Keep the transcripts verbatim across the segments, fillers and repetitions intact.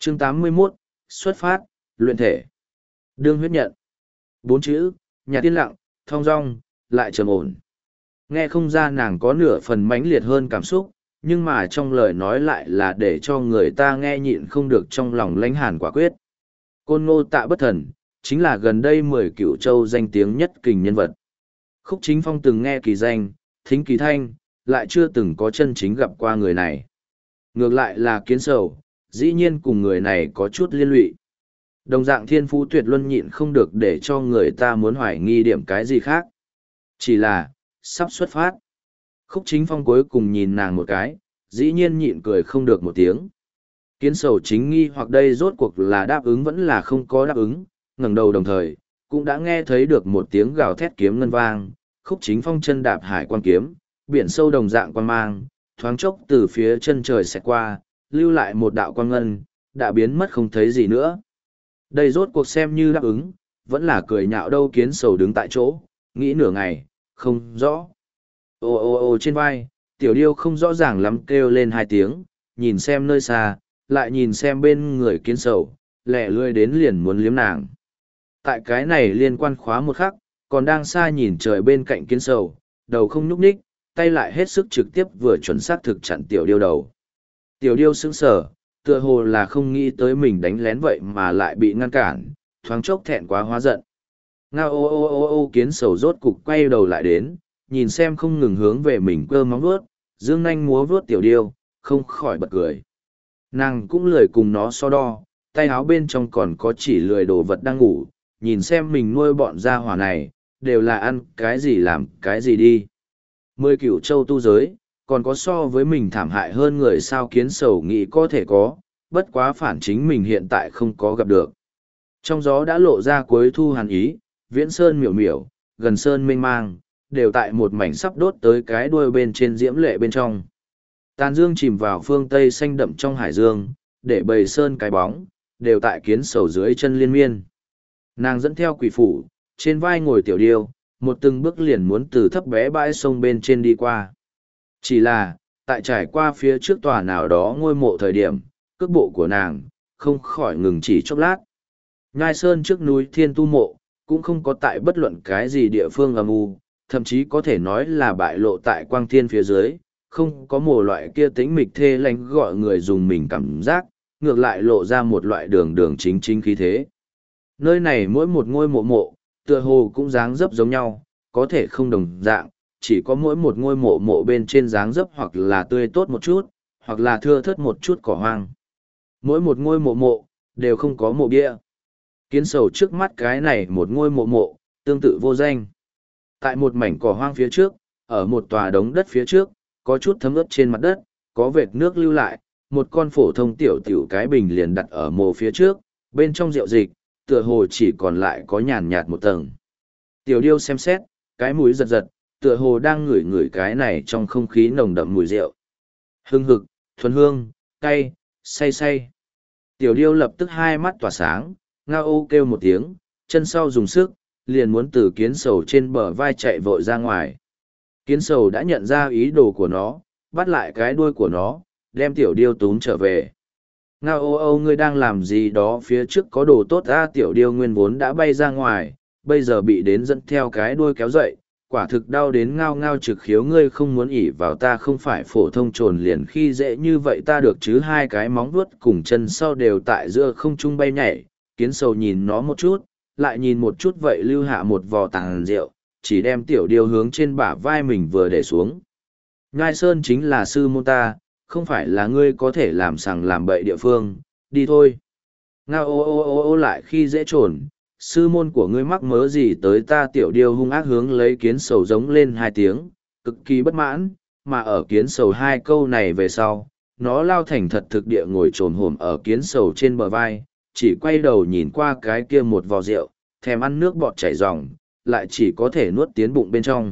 chương tám mươi mốt, xuất phát, luyện thể. Đương huyết nhận. Bốn chữ, nhạt tiên lặng, thong dong, lại trầm ổn. Nghe không ra nàng có nửa phần mãnh liệt hơn cảm xúc, nhưng mà trong lời nói lại là để cho người ta nghe nhịn không được trong lòng lãnh hàn quả quyết. Côn Ngô Tạ Bất Thần, chính là gần đây mười cửu châu danh tiếng nhất kình nhân vật. Khúc Chính Phong từng nghe kỳ danh, thính kỳ thanh, lại chưa từng có chân chính gặp qua người này. Ngược lại là Kiến Sầu, dĩ nhiên cùng người này có chút liên lụy. Đồng dạng thiên phú tuyệt luân nhịn không được để cho người ta muốn hoài nghi điểm cái gì khác. Chỉ là, sắp xuất phát. Khúc Chính Phong cuối cùng nhìn nàng một cái, dĩ nhiên nhịn cười không được một tiếng. Kiến Sầu chính nghi hoặc đây rốt cuộc là đáp ứng vẫn là không có đáp ứng, ngẩng đầu đồng thời, cũng đã nghe thấy được một tiếng gào thét kiếm ngân vang. Khúc Chính Phong chân đạp hải quan kiếm, biển sâu đồng dạng quan mang, thoáng chốc từ phía chân trời xẹt qua, lưu lại một đạo quang ngân, đã biến mất không thấy gì nữa. Đây rốt cuộc xem như đáp ứng, vẫn là cười nhạo đâu. Kiến Sầu đứng tại chỗ, nghĩ nửa ngày, không rõ. Ô ô ô trên vai, tiểu điêu không rõ ràng lắm kêu lên hai tiếng, nhìn xem nơi xa, lại nhìn xem bên người Kiến Sầu, lẹ lươi đến liền muốn liếm nàng. Tại cái này liên quan khóa một khắc, còn đang xa nhìn trời bên cạnh Kiến Sầu, đầu không nhúc nhích, tay lại hết sức trực tiếp vừa chuẩn xác thực chặn tiểu điêu đầu. Tiểu điêu sững sờ, tựa hồ là không nghĩ tới mình đánh lén vậy mà lại bị ngăn cản, thoáng chốc thẹn quá hóa giận. Ngao ô ô ô ô Kiến Sầu rốt cục quay đầu lại đến, nhìn xem không ngừng hướng về mình cơ móng vuốt, dương nanh múa vuốt tiểu điêu, không khỏi bật cười. Nàng cũng lười cùng nó so đo, tay áo bên trong còn có chỉ lười đồ vật đang ngủ, nhìn xem mình nuôi bọn gia hỏa này, đều là ăn cái gì làm cái gì đi. Mười cửu châu tu giới, còn có so với mình thảm hại hơn người sao. Kiến Sầu nghĩ có thể có, bất quá phản chính mình hiện tại không có gặp được. Trong gió đã lộ ra cuối thu hàn ý, viễn sơn miểu miểu, gần sơn mênh mang, đều tại một mảnh sắp đốt tới cái đuôi bên trên diễm lệ bên trong. Tàn dương chìm vào phương tây xanh đậm trong hải dương, để bầy sơn cái bóng, đều tại Kiến Sầu dưới chân liên miên. Nàng dẫn theo quỷ phủ, trên vai ngồi tiểu điêu, một từng bước liền muốn từ thấp bé bãi sông bên trên đi qua. Chỉ là, tại trải qua phía trước tòa nào đó ngôi mộ thời điểm, cước bộ của nàng, không khỏi ngừng chỉ chốc lát. Nhai sơn trước núi Thiên Tu Mộ, cũng không có tại bất luận cái gì địa phương âm u, thậm chí có thể nói là bại lộ tại quang thiên phía dưới, không có một loại kia tĩnh mịch thê lánh gọi người dùng mình cảm giác, ngược lại lộ ra một loại đường đường chính chính khí thế. Nơi này mỗi một ngôi mộ mộ, tựa hồ cũng dáng dấp giống nhau, có thể không đồng dạng, chỉ có mỗi một ngôi mộ mộ bên trên dáng dấp hoặc là tươi tốt một chút, hoặc là thưa thớt một chút cỏ hoang. Mỗi một ngôi mộ mộ, đều không có mộ bia. Kiến Sầu trước mắt cái này một ngôi mộ mộ, tương tự vô danh. Tại một mảnh cỏ hoang phía trước, ở một tòa đống đất phía trước, có chút thấm ướt trên mặt đất, có vệt nước lưu lại, một con phổ thông tiểu tiểu cái bình liền đặt ở mộ phía trước, bên trong rượu dịch, tựa hồ chỉ còn lại có nhàn nhạt một tầng. Tiểu điêu xem xét, cái mũi giật giật, tựa hồ đang ngửi ngửi cái này trong không khí nồng đậm mùi rượu. Hương hực, thuần hương, cay, say say. Tiểu điêu lập tức hai mắt tỏa sáng, ngao ô kêu một tiếng, chân sau dùng sức, liền muốn từ Kiến Sầu trên bờ vai chạy vội ra ngoài. Kiến Sầu đã nhận ra ý đồ của nó, bắt lại cái đuôi của nó, đem tiểu điêu túm trở về. Ngao ô ô ngươi đang làm gì đó, phía trước có đồ tốt ra. Tiểu điêu nguyên vốn đã bay ra ngoài, bây giờ bị đến dẫn theo cái đuôi kéo dậy, quả thực đau đến ngao ngao trực khiếu. Ngươi không muốn ỉ vào ta không phải phổ thông trồn liền khi dễ như vậy ta được chứ. Hai cái móng vuốt cùng chân sau đều tại giữa không trung bay nhảy. Kiến Sầu nhìn nó một chút, lại nhìn một chút vậy lưu hạ một vò tàn rượu, chỉ đem tiểu điêu hướng trên bả vai mình vừa để xuống. Nhai sơn chính là sư môn ta, không phải là ngươi có thể làm sằng làm bậy địa phương, đi thôi. Ngao ô ô ô ô lại khi dễ trồn, sư môn của ngươi mắc mớ gì tới ta. Tiểu điêu hung ác hướng lấy Kiến Sầu giống lên hai tiếng, cực kỳ bất mãn, mà ở Kiến Sầu hai câu này về sau, nó lao thành thật thực địa ngồi trồn hổm ở Kiến Sầu trên bờ vai, chỉ quay đầu nhìn qua cái kia một vò rượu, thèm ăn nước bọt chảy ròng, lại chỉ có thể nuốt tiến bụng bên trong.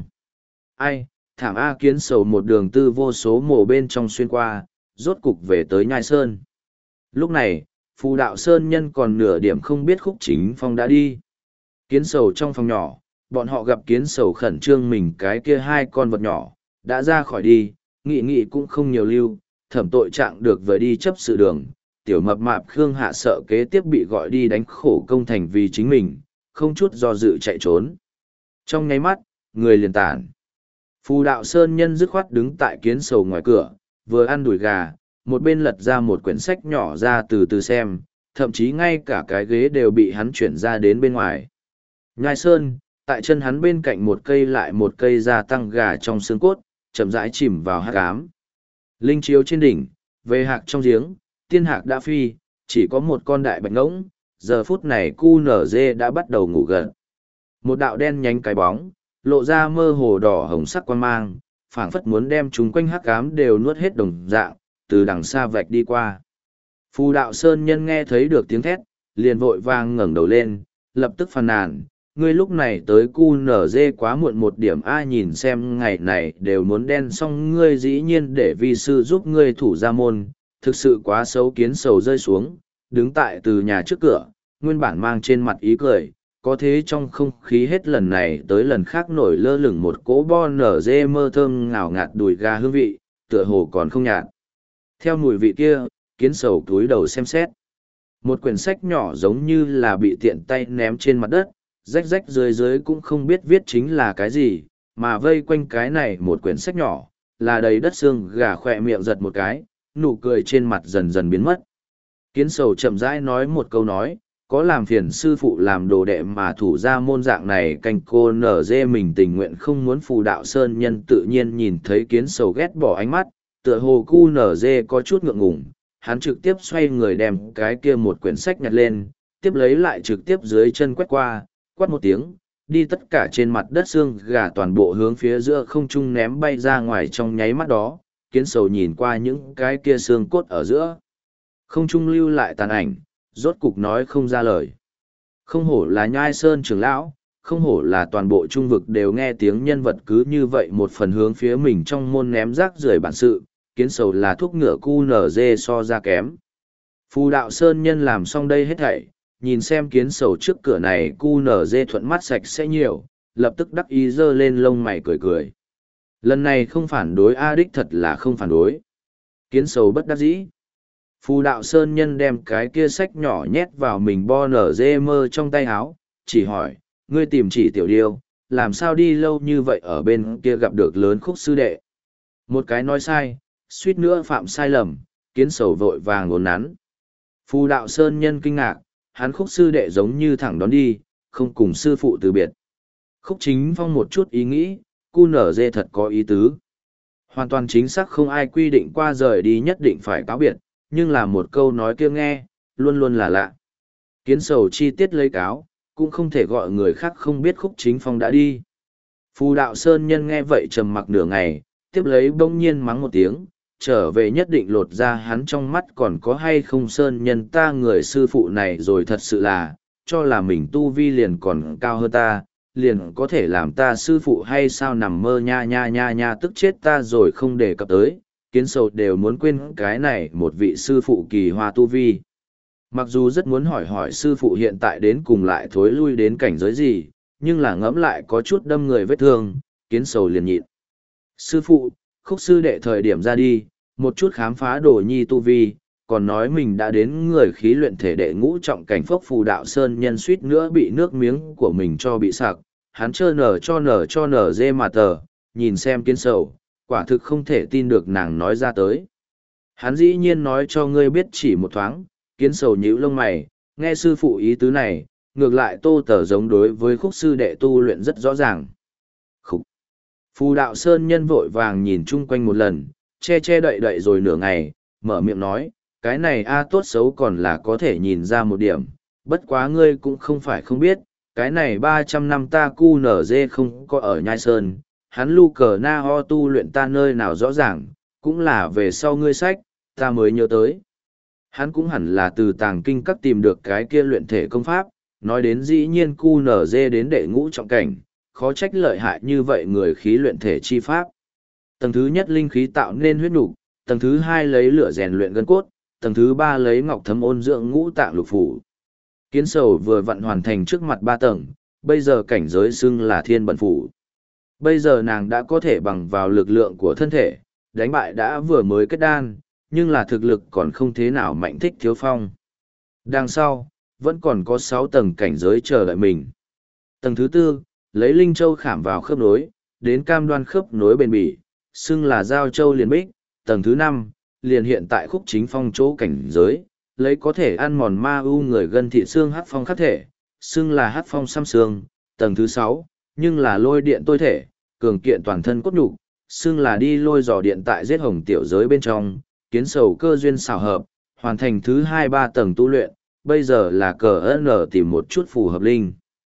Ai, thảm A. Kiến Sầu một đường tư vô số mồ bên trong xuyên qua, rốt cục về tới Nhai Sơn. Lúc này, Phù Đạo Sơn nhân còn nửa điểm không biết Khúc Chính Phong đã đi. Kiến Sầu trong phòng nhỏ, bọn họ gặp Kiến Sầu khẩn trương mình cái kia hai con vật nhỏ, đã ra khỏi đi, nghị nghị cũng không nhiều lưu, thẩm tội trạng được vừa đi chấp sự đường, tiểu mập mạp Khương Hạ sợ kế tiếp bị gọi đi đánh khổ công thành vì chính mình, không chút do dự chạy trốn. Trong nháy mắt, người liền tản. Phù đạo sơn nhân dứt khoát đứng tại kiến sầu ngoài cửa, vừa ăn đùi gà, một bên lật ra một quyển sách nhỏ ra từ từ xem, thậm chí ngay cả cái ghế đều bị hắn chuyển ra đến bên ngoài. Nhai sơn, tại chân hắn bên cạnh một cây lại một cây gia tăng gà trong xương cốt, chậm rãi chìm vào hắc ám. Linh chiếu trên đỉnh, về hạc trong giếng, tiên hạc đã phi, chỉ có một con đại bạch ngỗng, giờ phút này cu nở dê đã bắt đầu ngủ gần. Một đạo đen nhánh cái bóng, lộ ra mơ hồ đỏ hồng sắc quan mang, phảng phất muốn đem chúng quanh hắc ám đều nuốt hết đồng dạng, từ đằng xa vạch đi qua. Phù đạo sơn nhân nghe thấy được tiếng thét, liền vội vàng ngẩng đầu lên, lập tức phàn nàn, ngươi lúc này tới cu nở dê quá muộn một điểm ai nhìn xem ngày này đều muốn đen xong ngươi dĩ nhiên để vi sư giúp ngươi thủ ra môn, thực sự quá xấu. Kiến sầu rơi xuống, đứng tại từ nhà trước cửa, nguyên bản mang trên mặt ý cười, có thế trong không khí hết lần này tới lần khác nổi lơ lửng một cỗ bo nở dê mơ thơm ngào ngạt đùi gà hương vị, tựa hồ còn không nhạt. Theo mùi vị kia, kiến sầu túi đầu xem xét. Một quyển sách nhỏ giống như là bị tiện tay ném trên mặt đất, rách rách dưới dưới cũng không biết viết chính là cái gì, mà vây quanh cái này một quyển sách nhỏ, là đầy đất xương gà khỏe miệng giật một cái, nụ cười trên mặt dần dần biến mất. Kiến sầu chậm rãi nói một câu nói, có làm phiền sư phụ làm đồ đệ mà thủ ra môn dạng này canh cô nở dê mình tình nguyện không muốn phù đạo sơn nhân tự nhiên nhìn thấy kiến sầu ghét bỏ ánh mắt, tựa hồ cu nở dê có chút ngượng ngùng, hắn trực tiếp xoay người đem cái kia một quyển sách nhặt lên, tiếp lấy lại trực tiếp dưới chân quét qua, quát một tiếng, đi tất cả trên mặt đất xương gà toàn bộ hướng phía giữa không trung ném bay ra ngoài trong nháy mắt đó, kiến sầu nhìn qua những cái kia xương cốt ở giữa. Không trung lưu lại tàn ảnh, rốt cục nói không ra lời. Không hổ là nhai sơn trưởng lão, không hổ là toàn bộ trung vực đều nghe tiếng nhân vật cứ như vậy một phần hướng phía mình trong môn ném rác rưởi bản sự, kiến sầu là thuốc ngựa cu nở dê so ra kém. Phù đạo sơn nhân làm xong đây hết thảy, nhìn xem kiến sầu trước cửa này cu nở dê thuận mắt sạch sẽ nhiều, lập tức đắc ý giơ lên lông mày cười cười. Lần này không phản đối A đích thật là không phản đối. Kiến sầu bất đắc dĩ. Phù đạo sơn nhân đem cái kia sách nhỏ nhét vào mình bo nở dê mơ trong tay áo, chỉ hỏi, ngươi tìm chỉ tiểu điêu, làm sao đi lâu như vậy ở bên kia gặp được lớn khúc sư đệ. Một cái nói sai, suýt nữa phạm sai lầm, kiến sầu vội vàng ngốn nắn. Phù đạo sơn nhân kinh ngạc, hắn khúc sư đệ giống như thẳng đón đi, không cùng sư phụ từ biệt. Khúc chính phong một chút ý nghĩ, cu nở dê thật có ý tứ. Hoàn toàn chính xác không ai quy định qua rời đi nhất định phải cáo biệt, nhưng là một câu nói kia nghe, luôn luôn là lạ. Kiến sầu chi tiết lấy cáo, cũng không thể gọi người khác không biết khúc chính phong đã đi. Phù đạo sơn nhân nghe vậy trầm mặc nửa ngày, tiếp lấy bỗng nhiên mắng một tiếng, trở về nhất định lột ra hắn trong mắt còn có hay không sơn nhân ta người sư phụ này rồi thật sự là, cho là mình tu vi liền còn cao hơn ta, liền có thể làm ta sư phụ hay sao nằm mơ nha nha nha nha tức chết ta rồi không đề cập tới, kiến sầu đều muốn quên cái này một vị sư phụ kỳ hoa tu vi. Mặc dù rất muốn hỏi hỏi sư phụ hiện tại đến cùng lại thối lui đến cảnh giới gì, nhưng là ngẫm lại có chút đâm người vết thương, kiến sầu liền nhịn. Sư phụ, khúc sư đệ thời điểm ra đi, một chút khám phá đồ nhi tu vi, còn nói mình đã đến người khí luyện thể đệ ngũ trọng cảnh phốc phù đạo sơn nhân suýt nữa bị nước miếng của mình cho bị sặc, hắn trơ nở cho nở cho nở dê mà tờ, nhìn xem kiến sầu, quả thực không thể tin được nàng nói ra tới. Hắn dĩ nhiên nói cho ngươi biết chỉ một thoáng, kiến sầu nhíu lông mày, nghe sư phụ ý tứ này, ngược lại tô tờ giống đối với khúc sư đệ tu luyện rất rõ ràng. Khúc! Phù đạo sơn nhân vội vàng nhìn chung quanh một lần, che che đậy đậy rồi nửa ngày, mở miệng nói, cái này a tốt xấu còn là có thể nhìn ra một điểm, bất quá ngươi cũng không phải không biết, cái này ba trăm năm ta cu nở dê không có ở nhai sơn, hắn lu cờ na ho tu luyện ta nơi nào rõ ràng, cũng là về sau ngươi sách, ta mới nhớ tới. Hắn cũng hẳn là từ tàng kinh các tìm được cái kia luyện thể công pháp, nói đến dĩ nhiên cu nở dê đến đệ ngũ trọng cảnh, khó trách lợi hại như vậy người khí luyện thể chi pháp. Tầng thứ nhất linh khí tạo nên huyết nục, tầng thứ hai lấy lửa rèn luyện gân cốt, tầng thứ ba lấy ngọc thấm ôn dưỡng ngũ tạng lục phủ. Kiến sầu vừa vặn hoàn thành trước mặt ba tầng, bây giờ cảnh giới xưng là thiên bẩn phủ. Bây giờ nàng đã có thể bằng vào lực lượng của thân thể, đánh bại đã vừa mới kết đan, nhưng là thực lực còn không thế nào mạnh thích thiếu phong. Đằng sau, vẫn còn có sáu tầng cảnh giới chờ đợi mình. Tầng thứ tư, lấy linh châu khảm vào khớp nối, đến cam đoan khớp nối bền bỉ, xưng là giao châu liền bích. Tầng thứ năm, liền hiện tại khúc chính phong chỗ cảnh giới, lấy có thể ăn mòn ma u người gân thị xương hát phong khắc thể, xưng là hát phong xăm xương. Tầng thứ sáu, nhưng là lôi điện tôi thể, cường kiện toàn thân cốt nhục, xưng là đi lôi dò điện tại giết hồng tiểu giới bên trong, kiến sầu cơ duyên xảo hợp, hoàn thành thứ hai ba tầng tu luyện, bây giờ là cờ ân ở tìm một chút phù hợp linh.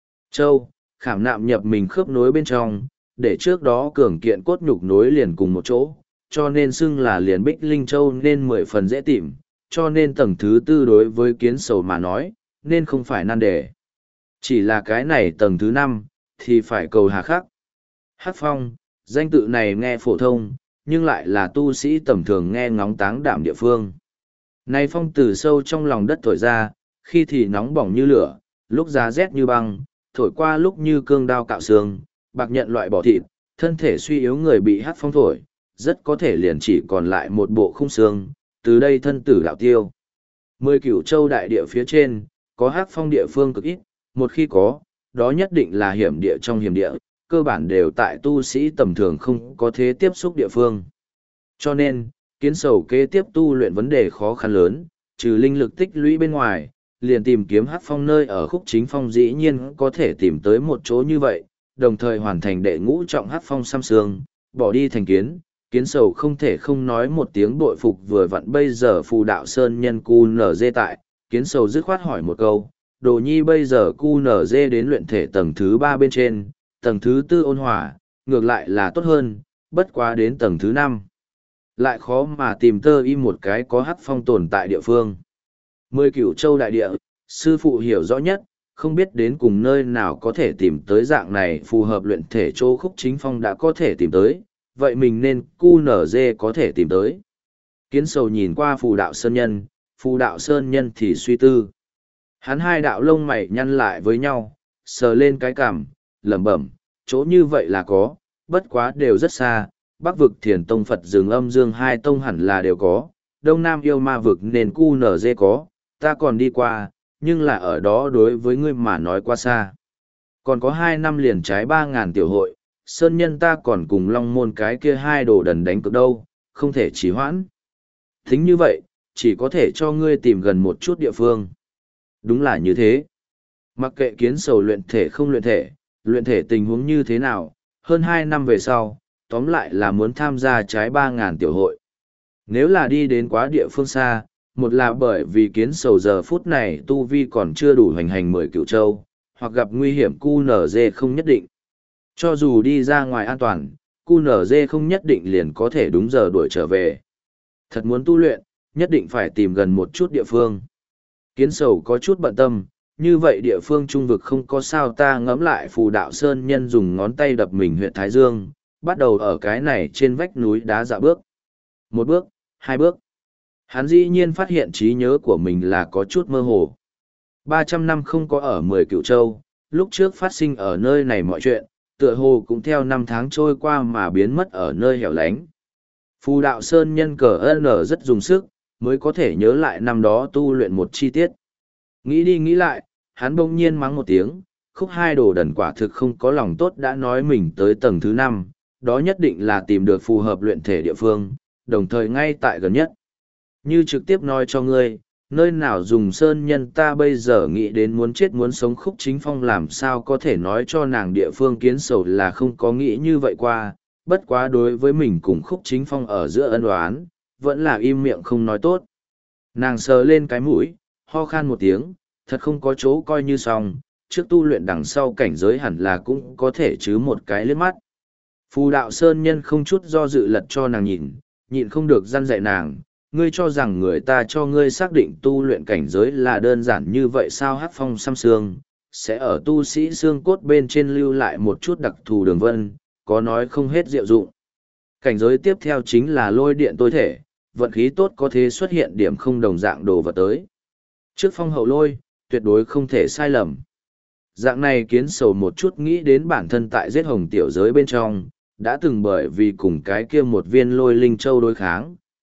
Châu, khảm nạm nhập mình khớp nối bên trong, để trước đó cường kiện cốt nhục nối liền cùng một chỗ, cho nên xưng là liền bích linh châu nên mười phần dễ tìm, cho nên tầng thứ tư đối với kiến sầu mà nói, nên không phải nan đề. Chỉ là cái này tầng thứ năm thì phải cầu hà khắc. Hắc phong, danh tự này nghe phổ thông, nhưng lại là tu sĩ tầm thường nghe ngóng táng đảm địa phương. Này phong từ sâu trong lòng đất thổi ra, khi thì nóng bỏng như lửa, lúc giá rét như băng, thổi qua lúc như cương đao cạo xương, bạc nhận loại bỏ thịt, thân thể suy yếu người bị hắc phong thổi, rất có thể liền chỉ còn lại một bộ khung xương, từ đây thân tử đạo tiêu. Mười cửu châu đại địa phía trên, có hắc phong địa phương cực ít, một khi có, đó nhất định là hiểm địa trong hiểm địa, cơ bản đều tại tu sĩ tầm thường không có thế tiếp xúc địa phương. Cho nên, kiến sầu kế tiếp tu luyện vấn đề khó khăn lớn, trừ linh lực tích lũy bên ngoài, liền tìm kiếm hắc phong nơi ở khúc chính phong dĩ nhiên có thể tìm tới một chỗ như vậy, đồng thời hoàn thành đệ ngũ trọng hắc phong xăm xương, bỏ đi thành kiến. Kiến sầu không thể không nói một tiếng bội phục vừa vặn bây giờ phù đạo sơn nhân cu nở dê tại, kiến sầu dứt khoát hỏi một câu, đồ nhi bây giờ cu nở dê đến luyện thể tầng thứ ba bên trên, tầng thứ tư ôn hòa, ngược lại là tốt hơn, bất quá đến tầng thứ năm. Lại khó mà tìm tơ y một cái có hắc phong tồn tại địa phương. Mười cửu châu đại địa, sư phụ hiểu rõ nhất, không biết đến cùng nơi nào có thể tìm tới dạng này phù hợp luyện thể chỗ khúc chính phong đã có thể tìm tới, vậy mình nên cu nở dê có thể tìm tới. Kiến sầu nhìn qua phù đạo sơn nhân, phù đạo sơn nhân thì suy tư. Hắn hai đạo lông mày nhăn lại với nhau, sờ lên cái cằm, lẩm bẩm, chỗ như vậy là có, bất quá đều rất xa, bắc vực thiền tông Phật rừng âm dương hai tông hẳn là đều có, đông nam yêu ma vực nên cu nở dê có, ta còn đi qua, nhưng là ở đó đối với ngươi mà nói quá xa. Còn có hai năm liền trái ba ngàn tiểu hội, sơn nhân ta còn cùng long môn cái kia hai đồ đần đánh cực đâu, không thể trì hoãn. Thính như vậy, chỉ có thể cho ngươi tìm gần một chút địa phương. Đúng là như thế. Mặc kệ kiến sầu luyện thể không luyện thể, luyện thể tình huống như thế nào, hơn hai năm về sau, tóm lại là muốn tham gia trái ba ngàn tiểu hội. Nếu là đi đến quá địa phương xa, một là bởi vì kiến sầu giờ phút này tu vi còn chưa đủ hành hành mười cựu châu, hoặc gặp nguy hiểm cu nở dê không nhất định. Cho dù đi ra ngoài an toàn, cu nở dê không nhất định liền có thể đúng giờ đuổi trở về. Thật muốn tu luyện, nhất định phải tìm gần một chút địa phương. Kiến sầu có chút bận tâm, như vậy địa phương trung vực không có sao ta ngẫm lại phù đạo sơn nhân dùng ngón tay đập mình huyện Thái Dương, bắt đầu ở cái này trên vách núi đá dạo bước. Một bước, hai bước. Hắn dĩ nhiên phát hiện trí nhớ của mình là có chút mơ hồ. ba trăm năm không có ở mười cựu châu, lúc trước phát sinh ở nơi này mọi chuyện, tựa hồ cũng theo năm tháng trôi qua mà biến mất ở nơi hẻo lánh. Phù đạo sơn nhân cờ ân ở rất dùng sức, mới có thể nhớ lại năm đó tu luyện một chi tiết. Nghĩ đi nghĩ lại, hắn bỗng nhiên mắng một tiếng, khúc hai đồ đần quả thực không có lòng tốt đã nói mình tới tầng thứ năm, đó nhất định là tìm được phù hợp luyện thể địa phương, đồng thời ngay tại gần nhất. Như trực tiếp nói cho ngươi, nơi nào dùng sơn nhân ta bây giờ nghĩ đến muốn chết muốn sống khúc chính phong làm sao có thể nói cho nàng địa phương kiến sầu là không có nghĩ như vậy qua, bất quá đối với mình cùng khúc chính phong ở giữa ân oán, vẫn là im miệng không nói tốt. Nàng sờ lên cái mũi, ho khan một tiếng, thật không có chỗ coi như xong, trước tu luyện đằng sau cảnh giới hẳn là cũng có thể chứ một cái liếc mắt. Phù đạo sơn nhân không chút do dự lật cho nàng nhìn, nhịn không được răn dạy nàng, ngươi cho rằng người ta cho ngươi xác định tu luyện cảnh giới là đơn giản như vậy sao hát phong xăm xương, sẽ ở tu sĩ xương cốt bên trên lưu lại một chút đặc thù đường vân, có nói không hết diệu dụng. Cảnh giới tiếp theo chính là lôi điện tối thể, vận khí tốt có thể xuất hiện điểm không đồng dạng đồ vật tới. Trước phong hậu lôi, tuyệt đối không thể sai lầm. Dạng này kiến sầu một chút nghĩ đến bản thân tại giết hồng tiểu giới bên trong, đã từng bởi vì cùng cái kia một viên lôi linh châu đối kháng,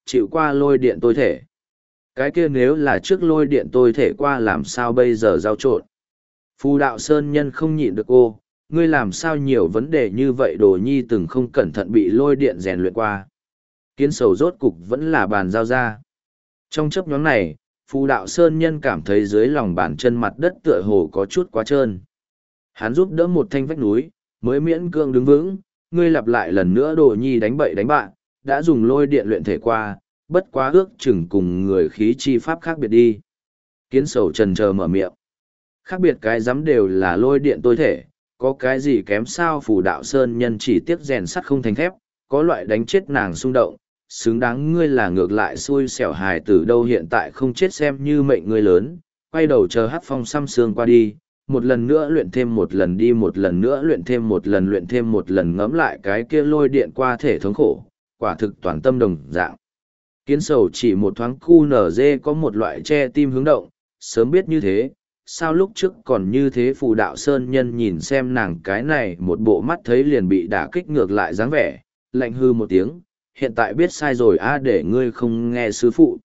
chịu qua lôi điện tôi thể. Cái kia nếu là trước lôi điện tôi thể qua làm sao bây giờ giao trộn. Phù đạo sơn nhân không nhịn được cô, ngươi làm sao nhiều vấn đề như vậy đồ nhi từng không cẩn thận bị lôi điện rèn luyện qua. Kiến sầu rốt cục vẫn là bàn giao ra. Trong chấp nhóm này, phù đạo sơn nhân cảm thấy dưới lòng bàn chân mặt đất tựa hồ có chút quá trơn. Hắn giúp đỡ một thanh vách núi, mới miễn cưỡng đứng vững, ngươi lặp lại lần nữa đồ nhi đánh bậy đánh bạn, đã dùng lôi điện luyện thể qua, bất quá ước chừng cùng người khí chi pháp khác biệt đi. Kiến sầu trần chờ mở miệng. Khác biệt cái rắm đều là lôi điện tôi thể, có cái gì kém sao phù đạo sơn nhân chỉ tiếc rèn sắt không thành thép, có loại đánh chết nàng xung động, xứng đáng ngươi là ngược lại xui xẻo hài tử đâu hiện tại không chết xem như mệnh ngươi lớn, quay đầu chờ hát phong xăm xương qua đi, một lần nữa luyện thêm một lần đi một lần nữa luyện thêm một lần luyện thêm một lần ngẫm lại cái kia lôi điện qua thể thống khổ, quả thực toàn tâm đồng dạng. Kiến sầu chỉ một thoáng cu nở dê có một loại che tim hướng động, sớm biết như thế, sao lúc trước còn như thế phù đạo sơn nhân nhìn xem nàng cái này một bộ mắt thấy liền bị đả kích ngược lại dáng vẻ, lạnh hư một tiếng, hiện tại biết sai rồi a để ngươi không nghe sư phụ.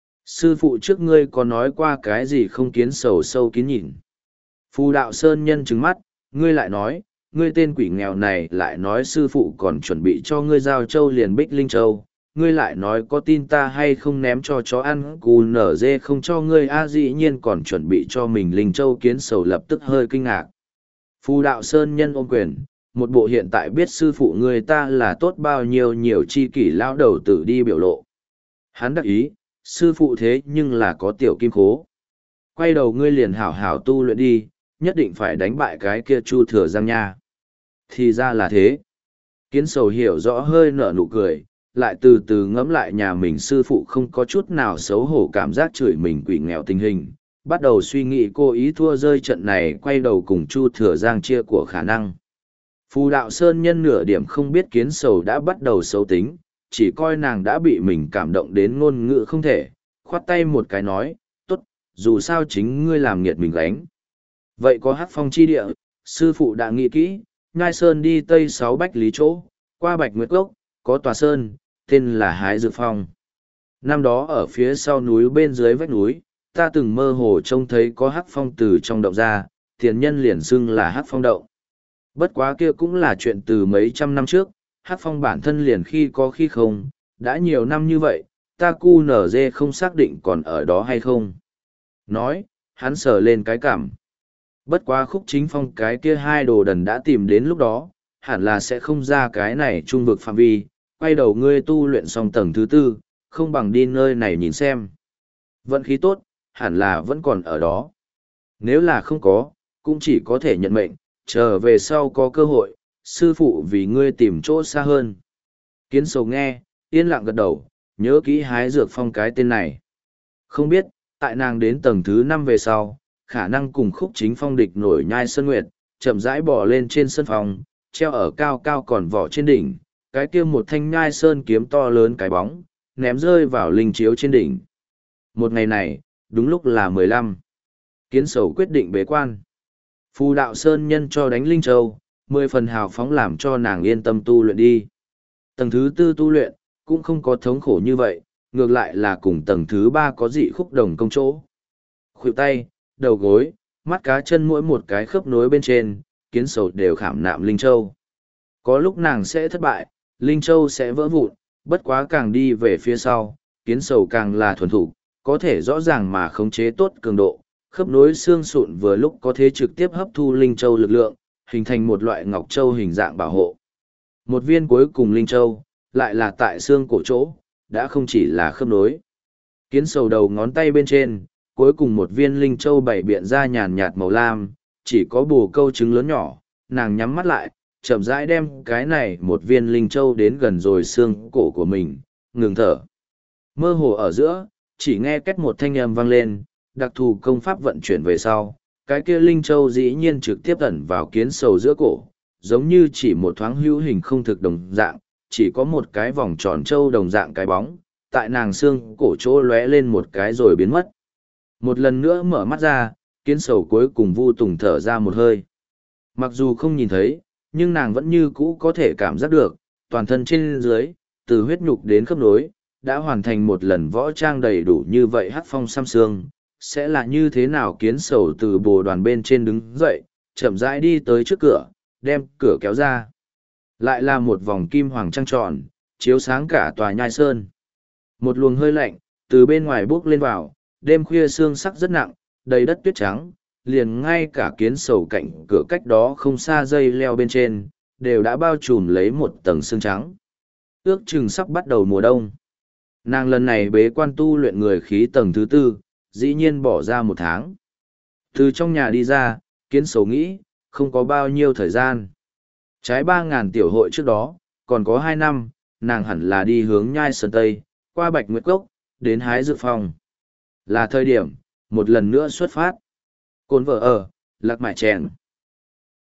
Sư phụ trước ngươi có nói qua cái gì không kiến sầu sâu kín nhìn. Phù đạo sơn nhân trừng mắt, ngươi lại nói, ngươi tên quỷ nghèo này lại nói sư phụ còn chuẩn bị cho ngươi giao châu liền bích linh châu, ngươi lại nói có tin ta hay không ném cho chó ăn cù nở dê không cho ngươi a dĩ nhiên còn chuẩn bị cho mình linh châu kiến sầu lập tức hơi kinh ngạc. Phù đạo sơn nhân ôm quyền, một bộ hiện tại biết sư phụ ngươi ta là tốt bao nhiêu nhiều chi kỷ lao đầu tử đi biểu lộ. Hắn đắc ý, sư phụ thế nhưng là có tiểu kim khố. Quay đầu ngươi liền hảo hảo tu luyện đi, nhất định phải đánh bại cái kia Chu Thừa Giang nha. Thì ra là thế. Kiến sầu hiểu rõ hơi nở nụ cười, lại từ từ ngẫm lại nhà mình sư phụ không có chút nào xấu hổ cảm giác chửi mình quỷ nghèo tình hình. Bắt đầu suy nghĩ cô ý thua rơi trận này quay đầu cùng Chu Thừa Giang chia của khả năng. Phù đạo sơn nhân nửa điểm không biết kiến sầu đã bắt đầu xấu tính, chỉ coi nàng đã bị mình cảm động đến ngôn ngữ không thể, khoát tay một cái nói, tốt, dù sao chính ngươi làm nghiệt mình gánh. Vậy có hát phong chi địa, sư phụ đã nghĩ kỹ, Nhai Sơn đi tây sáu bách lý chỗ, qua Bạch Nguyệt Cốc, có tòa sơn, tên là Hái Dược Phong. Năm đó ở phía sau núi bên dưới vách núi, ta từng mơ hồ trông thấy có hát phong từ trong động ra, tiền nhân liền xưng là hát phong động. Bất quá kia cũng là chuyện từ mấy trăm năm trước, hát phong bản thân liền khi có khi không, đã nhiều năm như vậy, ta cu nở dê không xác định còn ở đó hay không. Nói, hắn sờ lên cái cảm. Bất quá khúc chính phong cái kia hai đồ đần đã tìm đến lúc đó, hẳn là sẽ không ra cái này trung vực phạm vi, quay đầu ngươi tu luyện xong tầng thứ tư, không bằng đi nơi này nhìn xem. Vận khí tốt, hẳn là vẫn còn ở đó. Nếu là không có, cũng chỉ có thể nhận mệnh, chờ về sau có cơ hội, sư phụ vì ngươi tìm chỗ xa hơn. Kiến sầu nghe, yên lặng gật đầu, nhớ kỹ Hái Dược Phong cái tên này. Không biết, tại nàng đến tầng thứ năm về sau, khả năng cùng khúc chính phong địch nổi Nhai Sơn Nguyệt, chậm rãi bỏ lên trên sân phòng, treo ở cao cao còn vỏ trên đỉnh, cái kia một thanh Nhai Sơn kiếm to lớn cái bóng, ném rơi vào linh chiếu trên đỉnh. Một ngày này, đúng lúc là mười lăm. Kiến sầu quyết định bế quan. Phù đạo Sơn nhân cho đánh Linh Châu, mười phần hào phóng làm cho nàng yên tâm tu luyện đi. Tầng thứ tư tu luyện, cũng không có thống khổ như vậy, ngược lại là cùng tầng thứ ba có dị khúc đồng công chỗ. Khuỷu tay, đầu gối, mắt cá chân mỗi một cái khớp nối bên trên, kiến sầu đều khảm nạm Linh Châu. Có lúc nàng sẽ thất bại, Linh Châu sẽ vỡ vụn, bất quá càng đi về phía sau, kiến sầu càng là thuần thủ, có thể rõ ràng mà khống chế tốt cường độ, khớp nối xương sụn vừa lúc có thể trực tiếp hấp thu Linh Châu lực lượng, hình thành một loại ngọc châu hình dạng bảo hộ. Một viên cuối cùng Linh Châu, lại là tại xương cổ chỗ, đã không chỉ là khớp nối. Kiến sầu đầu ngón tay bên trên, cuối cùng một viên Linh Châu bảy biện ra nhàn nhạt màu lam, chỉ có bồ câu trứng lớn nhỏ, nàng nhắm mắt lại, chậm rãi đem cái này một viên Linh Châu đến gần rồi xương cổ của mình, ngừng thở. Mơ hồ ở giữa, chỉ nghe két một thanh âm vang lên, đặc thù công pháp vận chuyển về sau, cái kia Linh Châu dĩ nhiên trực tiếp ẩn vào kiến sầu giữa cổ, giống như chỉ một thoáng hữu hình không thực đồng dạng, chỉ có một cái vòng tròn châu đồng dạng cái bóng, tại nàng xương cổ chỗ lóe lên một cái rồi biến mất. Một lần nữa mở mắt ra, kiến sầu cuối cùng Vu Tùng thở ra một hơi. Mặc dù không nhìn thấy, nhưng nàng vẫn như cũ có thể cảm giác được, toàn thân trên dưới, từ huyết nhục đến khớp nối, đã hoàn thành một lần võ trang đầy đủ như vậy hắc phong sam sương, sẽ là như thế nào kiến sầu từ bồ đoàn bên trên đứng dậy, chậm rãi đi tới trước cửa, đem cửa kéo ra. Lại là một vòng kim hoàng trăng tròn, chiếu sáng cả tòa nhai sơn. Một luồng hơi lạnh, từ bên ngoài bước lên vào, đêm khuya sương sắc rất nặng, đầy đất tuyết trắng, liền ngay cả kiến sầu cạnh cửa cách đó không xa dây leo bên trên, đều đã bao trùm lấy một tầng sương trắng. Ước chừng sắp bắt đầu mùa đông. Nàng lần này bế quan tu luyện người khí tầng thứ tư, dĩ nhiên bỏ ra một tháng. Từ trong nhà đi ra, kiến sầu nghĩ, không có bao nhiêu thời gian. Trái ba ngàn tiểu hội trước đó, còn có hai năm, nàng hẳn là đi hướng nhai sơn tây, qua Bạch Nguyệt Cốc, đến hái dược phong. Là thời điểm, một lần nữa xuất phát. Cồn vợ ở, lạc mại chèn.